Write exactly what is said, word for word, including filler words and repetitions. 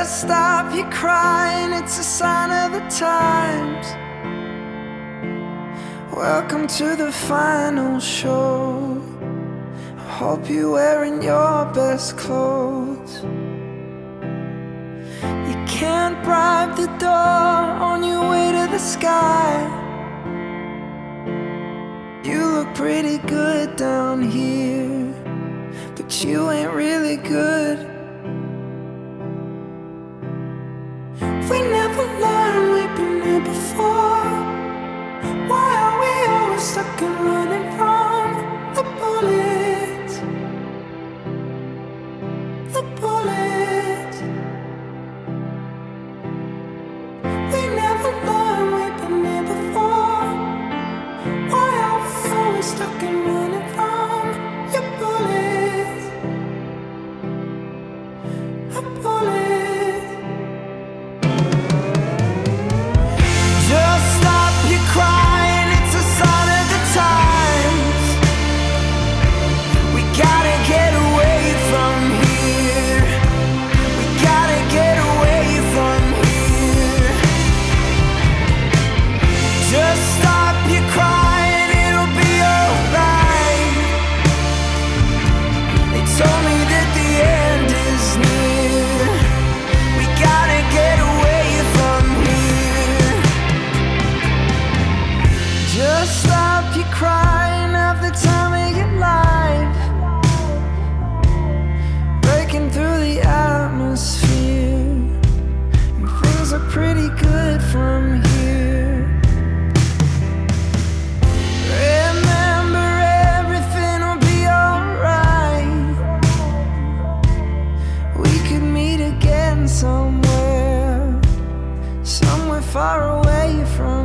Just stop your crying, it's a sign of the times. Welcome to the final show. I hope you're wearing your best clothes. You can't bribe the door on your way to the sky. You look pretty good down here, but you ain't really good. We never learned, we've been here before. Why are we always stuck and running from the bullets? The bullets. We never learned, we've been here before. Why are we always stuck and running from your bullets? The bullets. Crying at the time of your life, breaking through the atmosphere, and things are pretty good from here. Remember, everything will be alright. We could meet again somewhere, somewhere far away from